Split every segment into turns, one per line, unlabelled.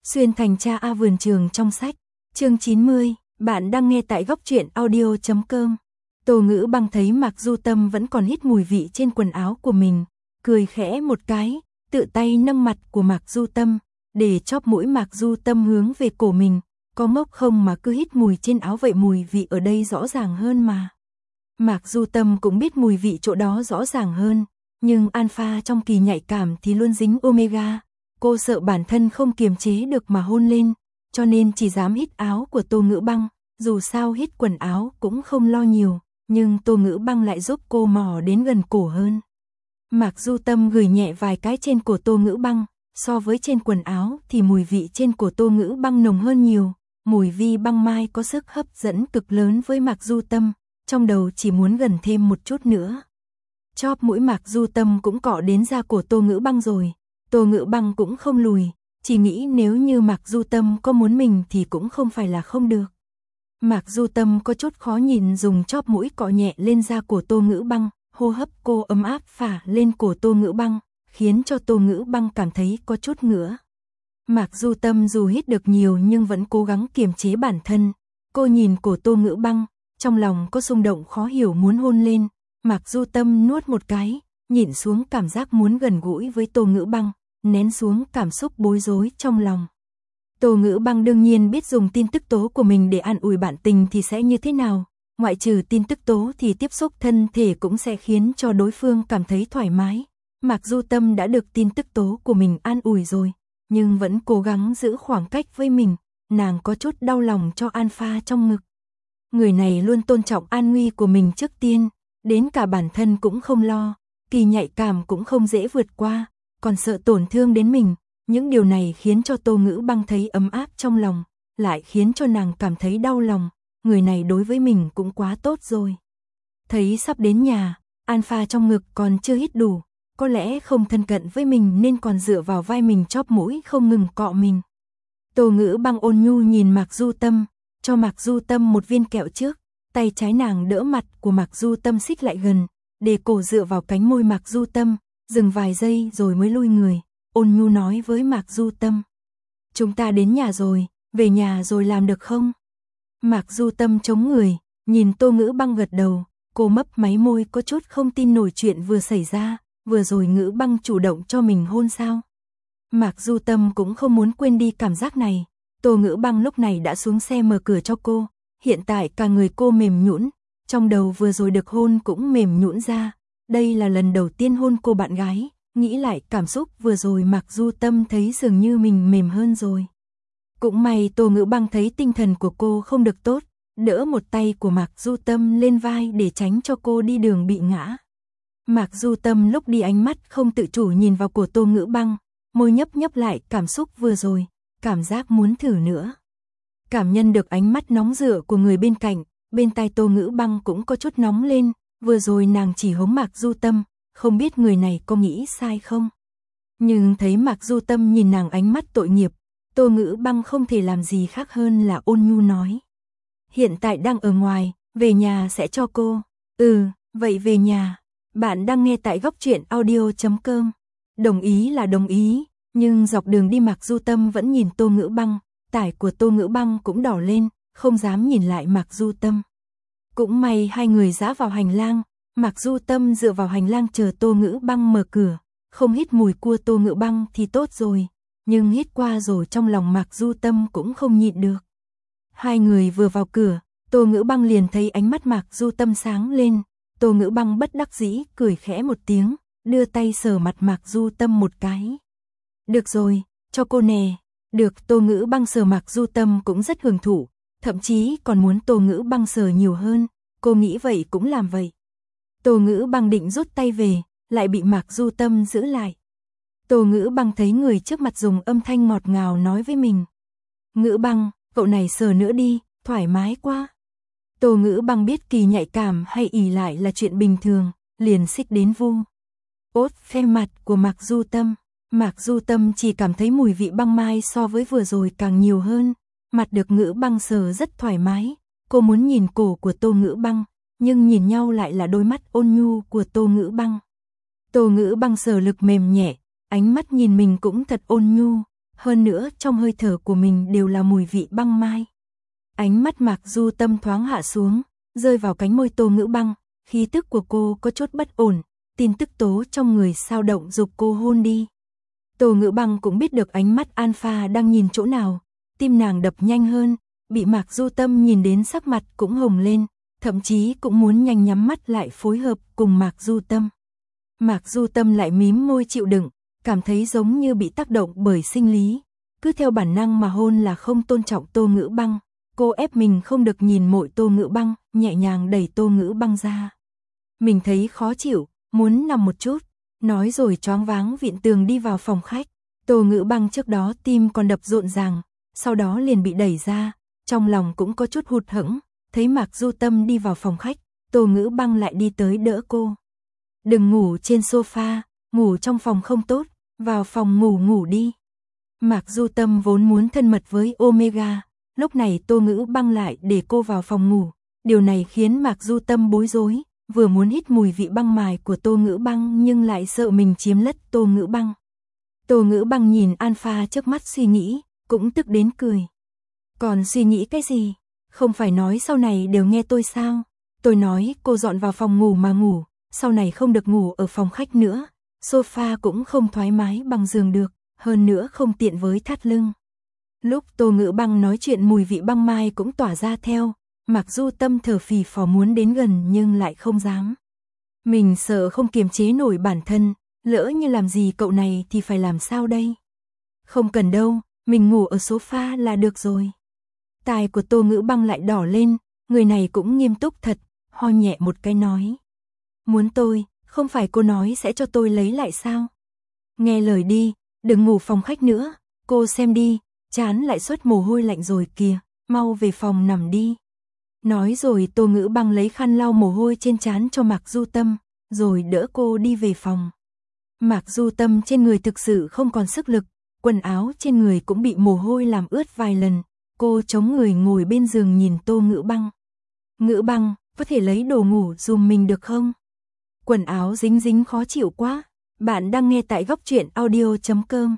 Xuyên thành cha A vườn trường trong sách. Chương 90, bạn đang nghe tại góc truyện audio.com. Tô Ngữ Băng thấy Mạc Du Tâm vẫn còn hít mùi vị trên quần áo của mình, cười khẽ một cái, tự tay nâng mặt của Mạc Du Tâm, để chóp mũi Mạc Du Tâm hướng về cổ mình, có ngốc không mà cứ hít mùi trên áo vậy, mùi vị ở đây rõ ràng hơn mà. Mạc Du Tâm cũng biết mùi vị chỗ đó rõ ràng hơn, nhưng alpha trong kỳ nhạy cảm thì luôn dính omega. Cô sợ bản thân không kiềm chế được mà hôn lên, cho nên chỉ dám hít áo của Tô Ngữ Băng, dù sao hít quần áo cũng không lo nhiều, nhưng Tô Ngữ Băng lại giúp cô mò đến gần cổ hơn. Mạc Du Tâm gửi nhẹ vài cái trên cổ Tô Ngữ Băng, so với trên quần áo thì mùi vị trên cổ Tô Ngữ Băng nồng hơn nhiều, mùi vi băng mai có sức hấp dẫn cực lớn với Mạc Du Tâm, trong đầu chỉ muốn gần thêm một chút nữa. Chóp mũi Mạc Du Tâm cũng cọ đến da cổ Tô Ngữ Băng rồi. Tô Ngữ Băng cũng không lùi, chỉ nghĩ nếu như Mạc Du Tâm có muốn mình thì cũng không phải là không được. Mạc Du Tâm có chút khó nhìn dùng chóp mũi cọ nhẹ lên da cổ Tô Ngữ Băng, hô hấp cô ấm áp phả lên cổ Tô Ngữ Băng, khiến cho Tô Ngữ Băng cảm thấy có chút ngứa. Mạc Du Tâm dù hít được nhiều nhưng vẫn cố gắng kiềm chế bản thân, cô nhìn cổ Tô Ngữ Băng, trong lòng có xung động khó hiểu muốn hôn lên, Mạc Du Tâm nuốt một cái, nhịn xuống cảm giác muốn gần gũi với Tô Ngữ Băng, nén xuống cảm xúc bối rối trong lòng. Tô Ngữ Băng đương nhiên biết dùng tin tức tố của mình để an ủi bạn tình thì sẽ như thế nào, ngoại trừ tin tức tố thì tiếp xúc thân thể cũng sẽ khiến cho đối phương cảm thấy thoải mái. Mạc Du Tâm đã được tin tức tố của mình an ủi rồi, nhưng vẫn cố gắng giữ khoảng cách với mình, nàng có chút đau lòng cho alpha trong ngực. Người này luôn tôn trọng an nguy của mình trước tiên, đến cả bản thân cũng không lo, kỳ nhạy cảm cũng không dễ vượt qua, còn sợ tổn thương đến mình, những điều này khiến cho Tô Ngữ Băng thấy ấm áp trong lòng, lại khiến cho nàng cảm thấy đau lòng, người này đối với mình cũng quá tốt rồi. Thấy sắp đến nhà, alpha trong ngực còn chưa hít đủ, có lẽ không thân cận với mình nên còn dựa vào vai mình chóp mũi không ngừng cọ mình. Tô Ngữ Băng ôn nhu nhìn Mạc Du Tâm, cho Mạc Du Tâm một viên kẹo trước, tay trái nàng đỡ mặt của Mạc Du Tâm xích lại gần, để cổ dựa vào cánh môi Mạc Du Tâm, dừng vài giây rồi mới lui người, ôn nhu nói với Mạc Du Tâm. Chúng ta đến nhà rồi, về nhà rồi làm được không? Mạc Du Tâm chống người, nhìn Tô Ngữ Băng gật đầu, cô mấp máy môi có chút không tin nổi chuyện vừa xảy ra, vừa rồi Ngữ Băng chủ động cho mình hôn sao? Mạc Du Tâm cũng không muốn quên đi cảm giác này, Tô Ngữ Băng lúc này đã xuống xe mở cửa cho cô, hiện tại cả người cô mềm nhũn, trong đầu vừa rồi được hôn cũng mềm nhũn ra, đây là lần đầu tiên hôn cô bạn gái, nghĩ lại cảm xúc vừa rồi Mạc Du Tâm thấy dường như mình mềm hơn rồi. Cũng may Tô Ngữ Băng thấy tinh thần của cô không được tốt, đỡ một tay của Mạc Du Tâm lên vai để tránh cho cô đi đường bị ngã. Mạc Du Tâm lúc đi ánh mắt không tự chủ nhìn vào của Tô Ngữ Băng, môi nhấp nhấp lại cảm xúc vừa rồi, cảm giác muốn thử nữa. Cảm nhận được ánh mắt nóng rửa của người bên cạnh, bên tai Tô Ngữ Băng cũng có chút nóng lên, vừa rồi nàng chỉ hống Mạc Du Tâm, không biết người này có nghĩ sai không. Nhưng thấy Mạc Du Tâm nhìn nàng ánh mắt tội nghiệp, Tô Ngữ Băng không thể làm gì khác hơn là ôn nhu nói. Hiện tại đang ở ngoài, về nhà sẽ cho cô. Vậy về nhà. Bạn đang nghe tại góc truyện audio.com. Đồng ý là đồng ý, nhưng dọc đường đi Mạc Du Tâm vẫn nhìn Tô Ngữ Băng, tải của Tô Ngữ Băng cũng đỏ lên, không dám nhìn lại Mạc Du Tâm. Cũng may hai người dã vào hành lang, Mạc Du Tâm dựa vào hành lang chờ Tô Ngữ Băng mở cửa, không hít mùi cua Tô Ngữ Băng thì tốt rồi, nhưng hít qua rồi trong lòng Mạc Du Tâm cũng không nhịn được. Hai người vừa vào cửa, Tô Ngữ Băng liền thấy ánh mắt Mạc Du Tâm sáng lên, Tô Ngữ Băng bất đắc dĩ cười khẽ một tiếng, đưa tay sờ mặt Mạc Du Tâm một cái. Được rồi, cho cô nè. Được, Tô Ngữ Băng sờ Mạc Du Tâm cũng rất hưởng thụ, thậm chí còn muốn Tô Ngữ Băng sờ nhiều hơn, cô nghĩ vậy cũng làm vậy. Tô Ngữ Băng định rút tay về, lại bị Mạc Du Tâm giữ lại. Tô Ngữ Băng thấy người trước mặt dùng âm thanh ngọt ngào nói với mình. Ngữ Băng, cậu này sờ nữa đi, thoải mái quá. Tô Ngữ Băng biết kỳ nhạy cảm hay ỉ lại là chuyện bình thường, liền xích đến vu. Ốt phe mặt của Mạc Du Tâm. Mạc Du Tâm chỉ cảm thấy mùi vị băng mai so với vừa rồi càng nhiều hơn, mặt được Ngữ Băng sờ rất thoải mái, cô muốn nhìn cổ của Tô Ngữ Băng, nhưng nhìn nhau lại là đôi mắt ôn nhu của Tô Ngữ Băng. Tô Ngữ Băng sờ lực mềm nhẹ, ánh mắt nhìn mình cũng thật ôn nhu, hơn nữa trong hơi thở của mình đều là mùi vị băng mai. Ánh mắt Mạc Du Tâm thoáng hạ xuống, rơi vào cánh môi Tô Ngữ Băng, khí tức của cô có chút bất ổn, tin tức tố trong người sao động dục cô hôn đi. Tô Ngữ Băng cũng biết được ánh mắt Alpha đang nhìn chỗ nào, tim nàng đập nhanh hơn, bị Mạc Du Tâm nhìn đến sắc mặt cũng hồng lên, thậm chí cũng muốn nhanh nhắm mắt lại phối hợp cùng Mạc Du Tâm. Mạc Du Tâm lại mím môi chịu đựng, cảm thấy giống như bị tác động bởi sinh lý, cứ theo bản năng mà hôn là không tôn trọng Tô Ngữ Băng. Cô ép mình không được nhìn mội Tô Ngữ Băng, nhẹ nhàng đẩy Tô Ngữ Băng ra. Mình thấy khó chịu, muốn nằm một chút, nói rồi choáng váng vịn tường đi vào phòng khách. Tô Ngữ Băng trước đó tim còn đập rộn ràng, sau đó liền bị đẩy ra, trong lòng cũng có chút hụt hẫng, thấy Mạc Du Tâm đi vào phòng khách, Tô Ngữ Băng lại đi tới đỡ cô. Đừng ngủ trên sofa, ngủ trong phòng không tốt, vào phòng ngủ đi. Mạc Du Tâm vốn muốn thân mật với Omega, lúc này Tô Ngữ Băng lại để cô vào phòng ngủ, điều này khiến Mạc Du Tâm bối rối, vừa muốn hít mùi vị băng mài của Tô Ngữ Băng nhưng lại sợ mình chiếm lất Tô Ngữ Băng. Tô Ngữ Băng nhìn Alpha trước mắt suy nghĩ, cũng tức đến cười. Còn suy nghĩ cái gì? Không phải nói sau này đều nghe tôi sao? Tôi nói cô dọn vào phòng ngủ mà ngủ, sau này không được ngủ ở phòng khách nữa, sofa cũng không thoải mái bằng giường được, hơn nữa không tiện với thắt lưng. Lúc Tô Ngữ Băng nói chuyện mùi vị băng mai cũng tỏa ra theo, Mạc Du Tâm thở phì phò muốn đến gần nhưng lại không dám. Mình sợ không kiềm chế nổi bản thân, lỡ như làm gì cậu này thì phải làm sao đây? Không cần đâu, mình ngủ ở sofa là được rồi. Tai của Tô Ngữ Băng lại đỏ lên, người này cũng nghiêm túc thật, ho nhẹ một cái nói. Muốn tôi, không phải cô nói sẽ cho tôi lấy lại sao? Nghe lời đi, đừng ngủ phòng khách nữa, cô xem đi, chán lại xuất mồ hôi lạnh rồi kìa, mau về phòng nằm đi. Nói rồi Tô Ngữ Băng lấy khăn lau mồ hôi trên trán cho Mạc Du Tâm, rồi đỡ cô đi về phòng. Mạc Du Tâm trên người thực sự không còn sức lực, quần áo trên người cũng bị mồ hôi làm ướt vài lần, cô chống người ngồi bên giường nhìn Tô Ngữ Băng. Ngữ Băng, có thể lấy đồ ngủ dùm mình được không? Quần áo dính dính khó chịu quá. Bạn đang nghe tại góc truyện audio.com.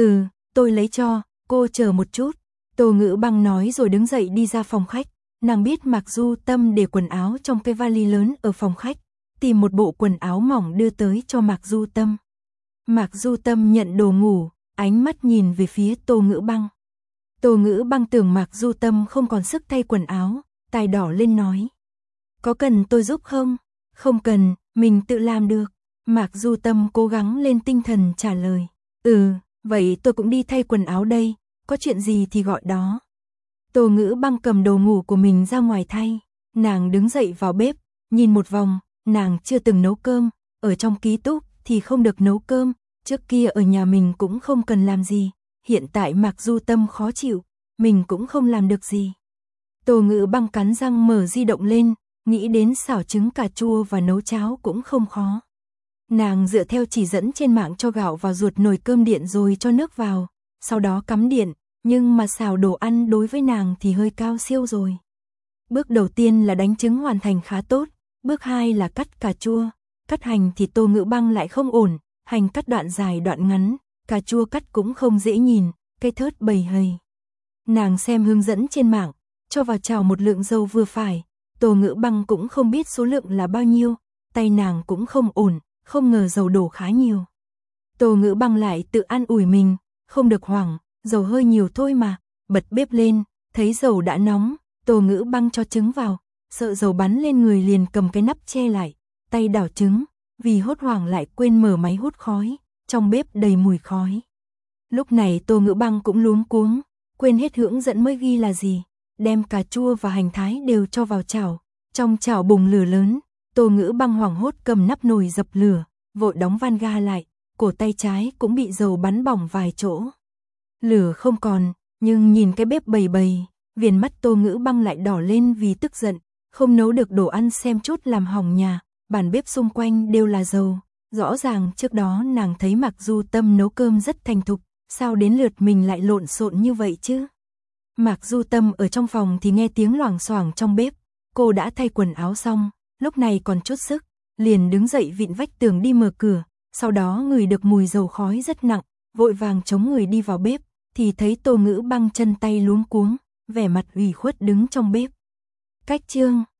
Tôi lấy cho, cô chờ một chút. Tô Ngữ Băng nói rồi đứng dậy đi ra phòng khách. Nàng biết Mạc Du Tâm để quần áo trong cái vali lớn ở phòng khách, tìm một bộ quần áo mỏng đưa tới cho Mạc Du Tâm. Mạc Du Tâm nhận đồ ngủ, ánh mắt nhìn về phía Tô Ngữ Băng. Tô Ngữ Băng tưởng Mạc Du Tâm không còn sức thay quần áo, tai đỏ lên nói. Có cần tôi giúp không? Không cần, mình tự làm được. Mạc Du Tâm cố gắng lên tinh thần trả lời. Vậy tôi cũng đi thay quần áo đây, có chuyện gì thì gọi đó. Tô Ngữ Băng cầm đồ ngủ của mình ra ngoài thay, nàng đứng dậy vào bếp, nhìn một vòng, nàng chưa từng nấu cơm, ở trong ký túc thì không được nấu cơm, trước kia ở nhà mình cũng không cần làm gì, hiện tại Mạc Du Tâm khó chịu, mình cũng không làm được gì. Tô Ngữ Băng cắn răng mở di động lên, nghĩ đến xào trứng cà chua và nấu cháo cũng không khó. Nàng dựa theo chỉ dẫn trên mạng cho gạo vào ruột nồi cơm điện rồi cho nước vào, sau đó cắm điện, nhưng mà xào đồ ăn đối với nàng thì hơi cao siêu rồi. Bước đầu tiên là đánh trứng hoàn thành khá tốt, bước 2 là cắt cà chua, cắt hành thì Tô Ngữ Băng lại không ổn, hành cắt đoạn dài đoạn ngắn, cà chua cắt cũng không dễ nhìn, cây thớt bầy hầy. Nàng xem hướng dẫn trên mạng, cho vào chảo một lượng dầu vừa phải, Tô Ngữ Băng cũng không biết số lượng là bao nhiêu, tay nàng cũng không ổn, không ngờ dầu đổ khá nhiều. Tô Ngữ Băng lại tự an ủi mình, không được hoảng, dầu hơi nhiều thôi mà, bật bếp lên, thấy dầu đã nóng, Tô Ngữ Băng cho trứng vào, sợ dầu bắn lên người liền cầm cái nắp che lại, tay đảo trứng, vì hốt hoảng lại quên mở máy hút khói, trong bếp đầy mùi khói. Lúc này Tô Ngữ Băng cũng luống cuống, quên hết hướng dẫn mới ghi là gì, đem cà chua và hành thái đều cho vào chảo, trong chảo bùng lửa lớn, Tô Ngữ Băng hoảng hốt cầm nắp nồi dập lửa, vội đóng van ga lại, cổ tay trái cũng bị dầu bắn bỏng vài chỗ. Lửa không còn, nhưng nhìn cái bếp bầy bầy, viền mắt Tô Ngữ Băng lại đỏ lên vì tức giận, không nấu được đồ ăn xem chút làm hỏng nhà, bàn bếp xung quanh đều là dầu, rõ ràng trước đó nàng thấy Mạc Du Tâm nấu cơm rất thành thục, sao đến lượt mình lại lộn xộn như vậy chứ? Mạc Du Tâm ở trong phòng thì nghe tiếng loảng xoảng trong bếp, cô đã thay quần áo xong, lúc này còn chút sức, liền đứng dậy vịn vách tường đi mở cửa, sau đó ngửi được mùi dầu khói rất nặng, vội vàng chống người đi vào bếp, thì thấy Tô Ngữ Băng chân tay luống cuống, vẻ mặt ủy khuất đứng trong bếp. Cách chương